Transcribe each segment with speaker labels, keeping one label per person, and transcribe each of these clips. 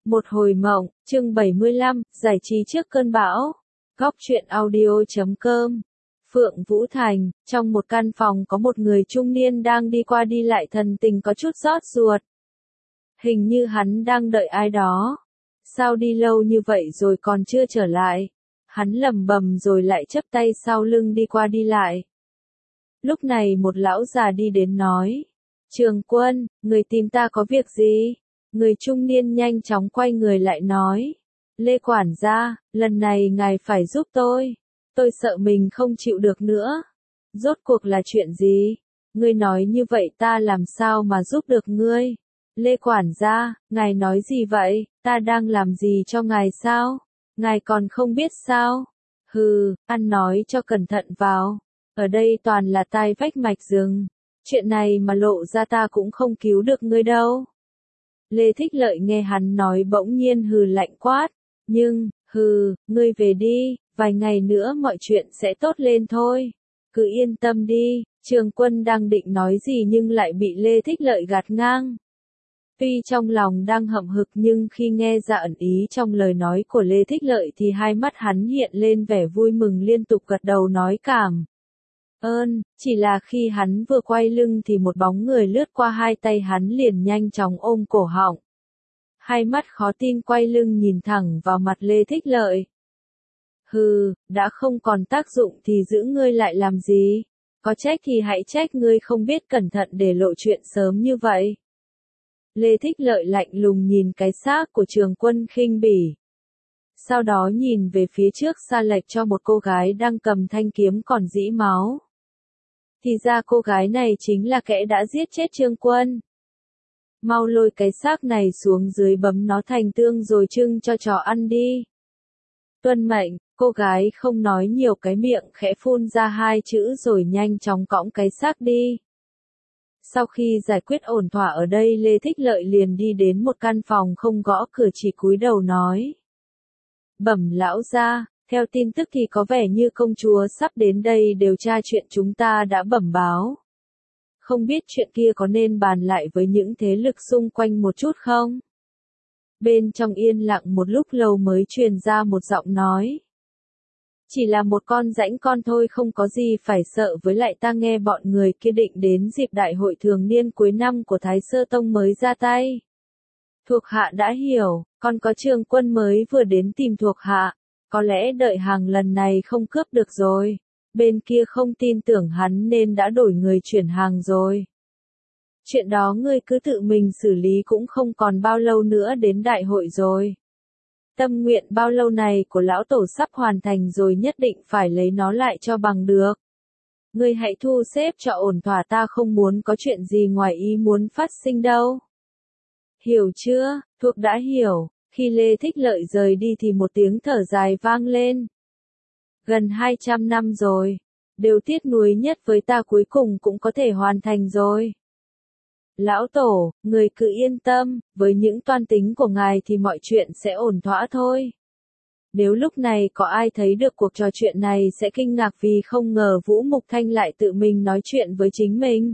Speaker 1: Một hồi mộng, chương 75, giải trí trước cơn bão. Góc truyện audio.com. Phượng Vũ Thành, trong một căn phòng có một người trung niên đang đi qua đi lại thần tình có chút xót ruột. Hình như hắn đang đợi ai đó. Sao đi lâu như vậy rồi còn chưa trở lại? Hắn lẩm bẩm rồi lại chắp tay sau lưng đi qua đi lại. Lúc này một lão già đi đến nói. Trường Quân, người tìm ta có việc gì? Người trung niên nhanh chóng quay người lại nói. Lê quản gia, lần này ngài phải giúp tôi. Tôi sợ mình không chịu được nữa. Rốt cuộc là chuyện gì? Ngươi nói như vậy ta làm sao mà giúp được ngươi? Lê quản gia, ngài nói gì vậy? Ta đang làm gì cho ngài sao? Ngài còn không biết sao? Hừ, ăn nói cho cẩn thận vào. Ở đây toàn là tai vách mạch rừng. Chuyện này mà lộ ra ta cũng không cứu được ngươi đâu. Lê Thích Lợi nghe hắn nói bỗng nhiên hừ lạnh quát. Nhưng, ngươi về đi, vài ngày nữa mọi chuyện sẽ tốt lên thôi. Cứ yên tâm đi, Trường Quân đang định nói gì nhưng lại bị Lê Thích Lợi gạt ngang. Tuy trong lòng đang hậm hực nhưng khi nghe ra ẩn ý trong lời nói của Lê Thích Lợi thì hai mắt hắn hiện lên vẻ vui mừng liên tục gật đầu nói cảm ơn, chỉ là khi hắn vừa quay lưng thì một bóng người lướt qua hai tay hắn liền nhanh chóng ôm cổ họng. Hai mắt khó tin quay lưng nhìn thẳng vào mặt Lê Thích Lợi. Đã không còn tác dụng thì giữ ngươi lại làm gì? Có trách thì hãy trách ngươi không biết cẩn thận để lộ chuyện sớm như vậy. Lê Thích Lợi lạnh lùng nhìn cái xác của Trường Quân khinh bỉ. Sau đó nhìn về phía trước xa lệch cho một cô gái đang cầm thanh kiếm còn rỉ máu. Thì ra cô gái này chính là kẻ đã giết chết Trường Quân. Mau lôi cái xác này xuống dưới bấm nó thành tương rồi trưng cho chó ăn đi. Tuân mệnh, cô gái không nói nhiều cái miệng khẽ phun ra hai chữ rồi nhanh chóng cõng cái xác đi. Sau khi giải quyết ổn thỏa ở đây Lê Thích Lợi liền đi đến một căn phòng không gõ cửa chỉ cúi đầu nói. Bẩm lão gia, theo tin tức thì có vẻ như công chúa sắp đến đây điều tra chuyện chúng ta đã bẩm báo. Không biết chuyện kia có nên bàn lại với những thế lực xung quanh một chút không? Bên trong yên lặng một lúc lâu mới truyền ra một giọng nói. Chỉ là một con rãnh con thôi không có gì phải sợ với lại ta nghe bọn người kia định đến dịp đại hội thường niên cuối năm của Thái Sơ Tông mới ra tay. Thuộc hạ đã hiểu, còn có Trường Quân mới vừa đến tìm thuộc hạ, có lẽ đợi hàng lần này không cướp được rồi. Bên kia không tin tưởng hắn nên đã đổi người chuyển hàng rồi. Chuyện đó ngươi cứ tự mình xử lý cũng không còn bao lâu nữa đến đại hội rồi. Tâm nguyện bao lâu này của lão tổ sắp hoàn thành rồi nhất định phải lấy nó lại cho bằng được. Ngươi hãy thu xếp cho ổn thỏa ta không muốn có chuyện gì ngoài ý muốn phát sinh đâu. Hiểu chưa, thuộc đã hiểu, khi Lê Thích Lợi rời đi thì một tiếng thở dài vang lên. Gần 200 năm rồi, điều tiếc nuối nhất với ta cuối cùng cũng có thể hoàn thành rồi. Lão Tổ, người cứ yên tâm, với những toan tính của ngài thì mọi chuyện sẽ ổn thỏa thôi. Nếu lúc này có ai thấy được cuộc trò chuyện này sẽ kinh ngạc vì không ngờ Vũ Mục Thanh lại tự mình nói chuyện với chính mình.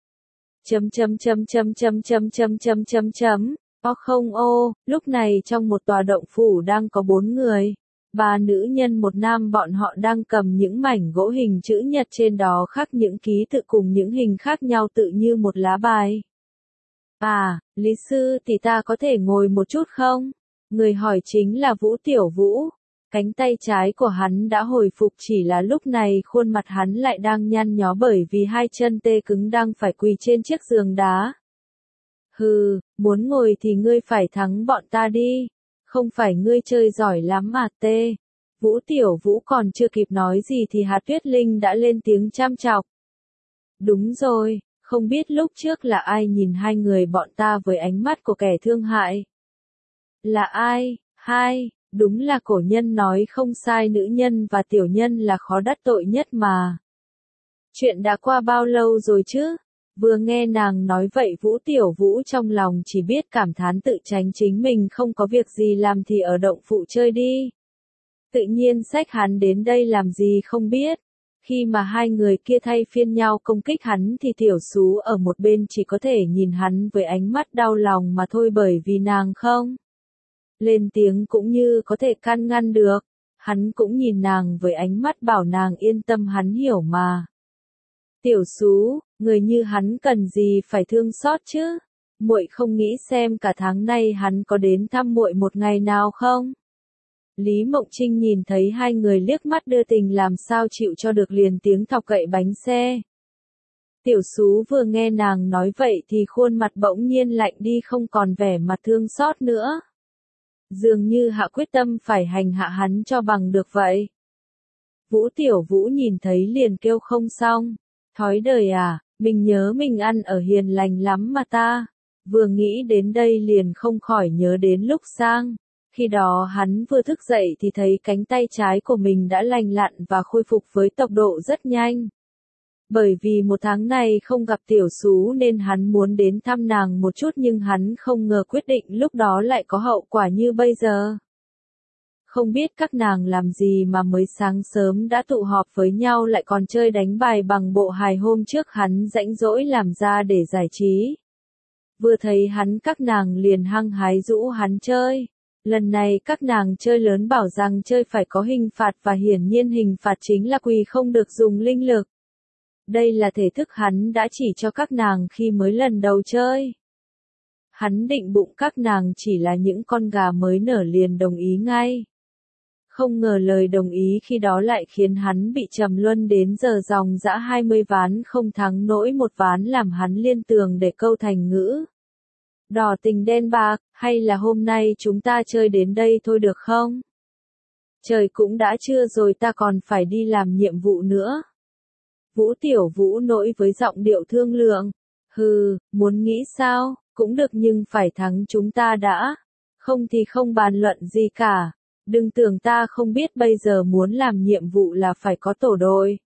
Speaker 1: Lúc này trong một tòa động phủ đang có 4 người. 3 nữ nhân một nam bọn họ đang cầm những mảnh gỗ hình chữ nhật trên đó khắc những ký tự cùng những hình khác nhau tự như một lá bài. Lý sư thì ta có thể ngồi một chút không? Người hỏi chính là Vũ Tiểu Vũ. Cánh tay trái của hắn đã hồi phục chỉ là lúc này khuôn mặt hắn lại đang nhăn nhó bởi vì hai chân tê cứng đang phải quỳ trên chiếc giường đá. Muốn ngồi thì ngươi phải thắng bọn ta đi. Không phải ngươi chơi giỏi lắm mà tê. Vũ Tiểu Vũ còn chưa kịp nói gì thì Hạt Tuyết Linh đã lên tiếng chăm chọc. Đúng rồi, không biết lúc trước là ai nhìn hai người bọn ta với ánh mắt của kẻ thương hại. Là ai? Đúng là cổ nhân nói không sai, nữ nhân và tiểu nhân là khó đắc tội nhất mà. Chuyện đã qua bao lâu rồi chứ? Vừa nghe nàng nói vậy Vũ Tiểu Vũ trong lòng chỉ biết cảm thán tự tránh chính mình không có việc gì làm thì ở động phụ chơi đi. Tự nhiên xách hắn đến đây làm gì không biết. Khi mà hai người kia thay phiên nhau công kích hắn thì tiểu sú ở một bên chỉ có thể nhìn hắn với ánh mắt đau lòng mà thôi bởi vì nàng không lên tiếng cũng như có thể can ngăn được. Hắn cũng nhìn nàng với ánh mắt bảo nàng yên tâm, hắn hiểu mà. Tiểu Sú, người như hắn cần gì phải thương xót chứ? Muội không nghĩ xem cả tháng nay hắn có đến thăm muội một ngày nào không? Lý Mộng Trinh nhìn thấy hai người liếc mắt đưa tình làm sao chịu cho được, liền tiếng thọc cậy bánh xe. Tiểu Sú vừa nghe nàng nói vậy thì khuôn mặt bỗng nhiên lạnh đi, không còn vẻ mặt thương xót nữa. Dường như hạ quyết tâm phải hành hạ hắn cho bằng được vậy. Vũ Tiểu Vũ nhìn thấy liền kêu không xong. Thói đời à, mình nhớ mình ăn ở hiền lành lắm mà ta. Vừa nghĩ đến đây liền không khỏi nhớ đến lúc sang. Khi đó hắn vừa thức dậy thì thấy cánh tay trái của mình đã lành lặn và khôi phục với tốc độ rất nhanh. Bởi vì một tháng này không gặp Tiểu Sú nên hắn muốn đến thăm nàng một chút, nhưng hắn không ngờ quyết định lúc đó lại có hậu quả như bây giờ. Không biết các nàng làm gì mà mới sáng sớm đã tụ họp với nhau, lại còn chơi đánh bài bằng bộ hài hôm trước hắn rãnh rỗi làm ra để giải trí. Vừa thấy hắn các nàng liền hăng hái rũ hắn chơi. Lần này các nàng chơi lớn, bảo rằng chơi phải có hình phạt và hiển nhiên hình phạt chính là quỳ không được dùng linh lực. Đây là thể thức hắn đã chỉ cho các nàng khi mới lần đầu chơi. Hắn định bụng các nàng chỉ là những con gà mới nở liền đồng ý ngay. Không ngờ lời đồng ý khi đó lại khiến hắn bị trầm luân đến giờ dòng dã 20 ván không thắng nổi một ván, làm hắn liên tưởng để câu thành ngữ. Đỏ tình đen bạc, hay là hôm nay chúng ta chơi đến đây thôi được không? Trời cũng đã trưa rồi, ta còn phải đi làm nhiệm vụ nữa. Vũ Tiểu Vũ nổi với giọng điệu thương lượng. Hừ, muốn nghĩ sao, cũng được nhưng phải thắng chúng ta đã. Không thì không bàn luận gì cả. Đừng tưởng ta không biết bây giờ muốn làm nhiệm vụ là phải có tổ đội.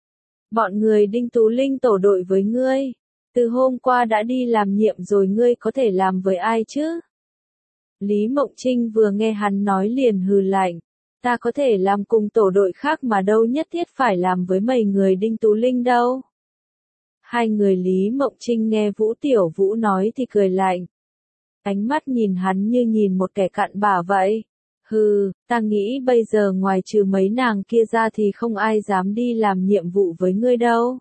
Speaker 1: Bọn người Đinh Tú Linh tổ đội với ngươi. Từ hôm qua đã đi làm nhiệm rồi, ngươi có thể làm với ai chứ? Lý Mộng Trinh vừa nghe hắn nói liền hừ lạnh. Ta có thể làm cùng tổ đội khác mà đâu nhất thiết phải làm với mấy người Đinh Tú Linh đâu. Hai người Lý Mộng Trinh nghe Vũ Tiểu Vũ nói thì cười lạnh. Ánh mắt nhìn hắn như nhìn một kẻ cặn bã vậy. Hừ, ta nghĩ bây giờ ngoài trừ mấy nàng kia ra thì không ai dám đi làm nhiệm vụ với ngươi đâu.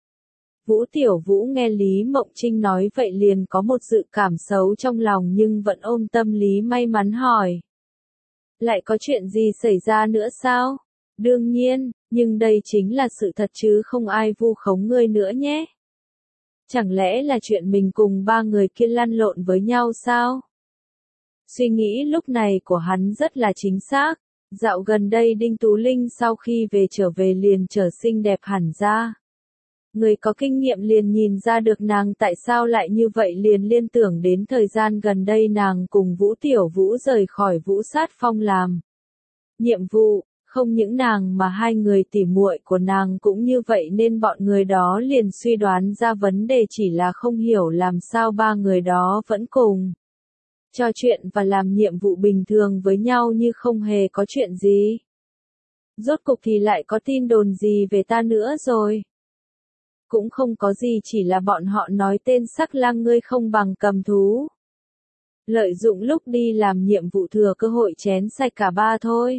Speaker 1: Vũ Tiểu Vũ nghe Lý Mộng Trinh nói vậy liền có một dự cảm xấu trong lòng, nhưng vẫn ôm tâm lý may mắn hỏi. Lại có chuyện gì xảy ra nữa sao? Đương nhiên, nhưng đây chính là sự thật chứ không ai vu khống ngươi nữa nhé. Chẳng lẽ là chuyện mình cùng ba người kia lăn lộn với nhau sao? Suy nghĩ lúc này của hắn rất là chính xác. Dạo gần đây Đinh Tú Linh sau khi trở về liền trở xinh đẹp hẳn ra. Người có kinh nghiệm liền nhìn ra được nàng tại sao lại như vậy, liền liên tưởng đến thời gian gần đây nàng cùng Vũ Tiểu Vũ rời khỏi Vũ Sát Phong làm nhiệm vụ, không những nàng mà hai người tỉ muội của nàng cũng như vậy, nên bọn người đó liền suy đoán ra vấn đề, chỉ là không hiểu làm sao ba người đó vẫn cùng trò chuyện và làm nhiệm vụ bình thường với nhau như không hề có chuyện gì. Rốt cục thì lại có tin đồn gì về ta nữa rồi? Cũng không có gì, chỉ là bọn họ nói tên Sắc Lang ngươi không bằng cầm thú. Lợi dụng lúc đi làm nhiệm vụ thừa cơ hội chén sạch cả ba thôi.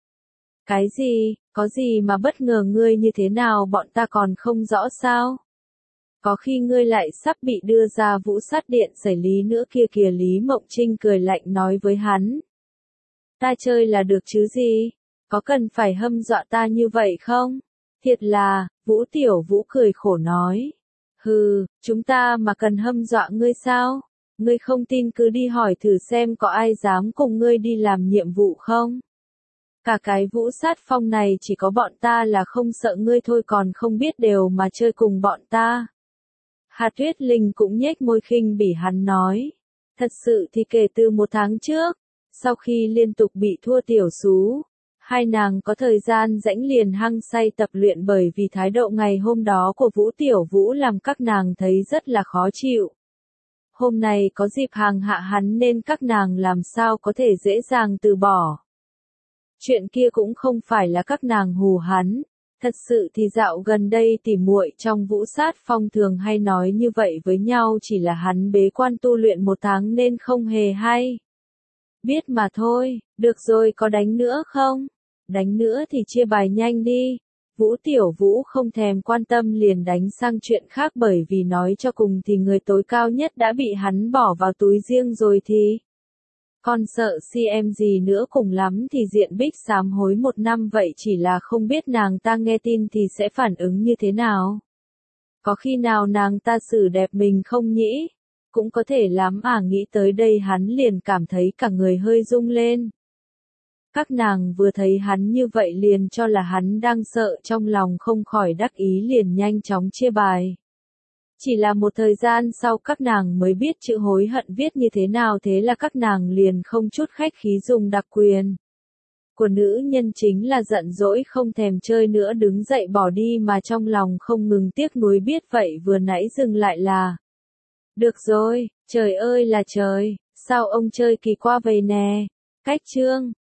Speaker 1: Cái gì, có gì mà bất ngờ ngươi như thế nào bọn ta còn không rõ sao? Có khi ngươi lại sắp bị đưa ra Vũ Sát Điện xử lý nữa kia kìa. Lý Mộng Trinh cười lạnh nói với hắn. Ta chơi là được chứ gì? Có cần phải hâm dọa ta như vậy không? Thiệt là, Vũ Tiểu Vũ cười khổ nói. Hừ, chúng ta mà cần hâm dọa ngươi sao? Ngươi không tin cứ đi hỏi thử xem có ai dám cùng ngươi đi làm nhiệm vụ không? Cả cái Vũ Sát Phong này chỉ có bọn ta là không sợ ngươi thôi, còn không biết đều mà chơi cùng bọn ta. Hà Tuyết Linh cũng nhếch môi khinh bỉ hắn nói. Thật sự thì kể từ một tháng trước, sau khi liên tục bị thua Tiểu Sú, hai nàng có thời gian rãnh liền hăng say tập luyện, bởi vì thái độ ngày hôm đó của Vũ Tiểu Vũ làm các nàng thấy rất là khó chịu. Hôm nay có dịp hàng hạ hắn nên các nàng làm sao có thể dễ dàng từ bỏ. Chuyện kia cũng không phải là các nàng hù hắn. Thật sự thì dạo gần đây tỉ muội trong Vũ Sát Phong thường hay nói như vậy với nhau, chỉ là hắn bế quan tu luyện một tháng nên không hề hay. Biết mà thôi, được rồi có đánh nữa không? Đánh nữa thì chia bài nhanh đi. Vũ Tiểu Vũ không thèm quan tâm liền đánh sang chuyện khác bởi vì nói cho cùng thì người tối cao nhất đã bị hắn bỏ vào túi riêng rồi thì. Con sợ si em gì nữa, cùng lắm thì diện Bích sám hối 1 năm vậy, chỉ là không biết nàng ta nghe tin thì sẽ phản ứng như thế nào. Có khi nào nàng ta xử đẹp mình không nhỉ? Cũng có thể lắm à, nghĩ tới đây hắn liền cảm thấy cả người hơi rung lên. Các nàng vừa thấy hắn như vậy liền cho là hắn đang sợ, trong lòng không khỏi đắc ý liền nhanh chóng chia bài. Chỉ là một thời gian sau các nàng mới biết chữ hối hận viết như thế nào, thế là các nàng liền không chút khách khí dùng đặc quyền của nữ nhân, chính là giận dỗi không thèm chơi nữa đứng dậy bỏ đi, mà trong lòng không ngừng tiếc nuối, biết vậy vừa nãy dừng lại là. Được rồi, trời ơi là trời, sao ông chơi kỳ qua vậy nè. Cách chương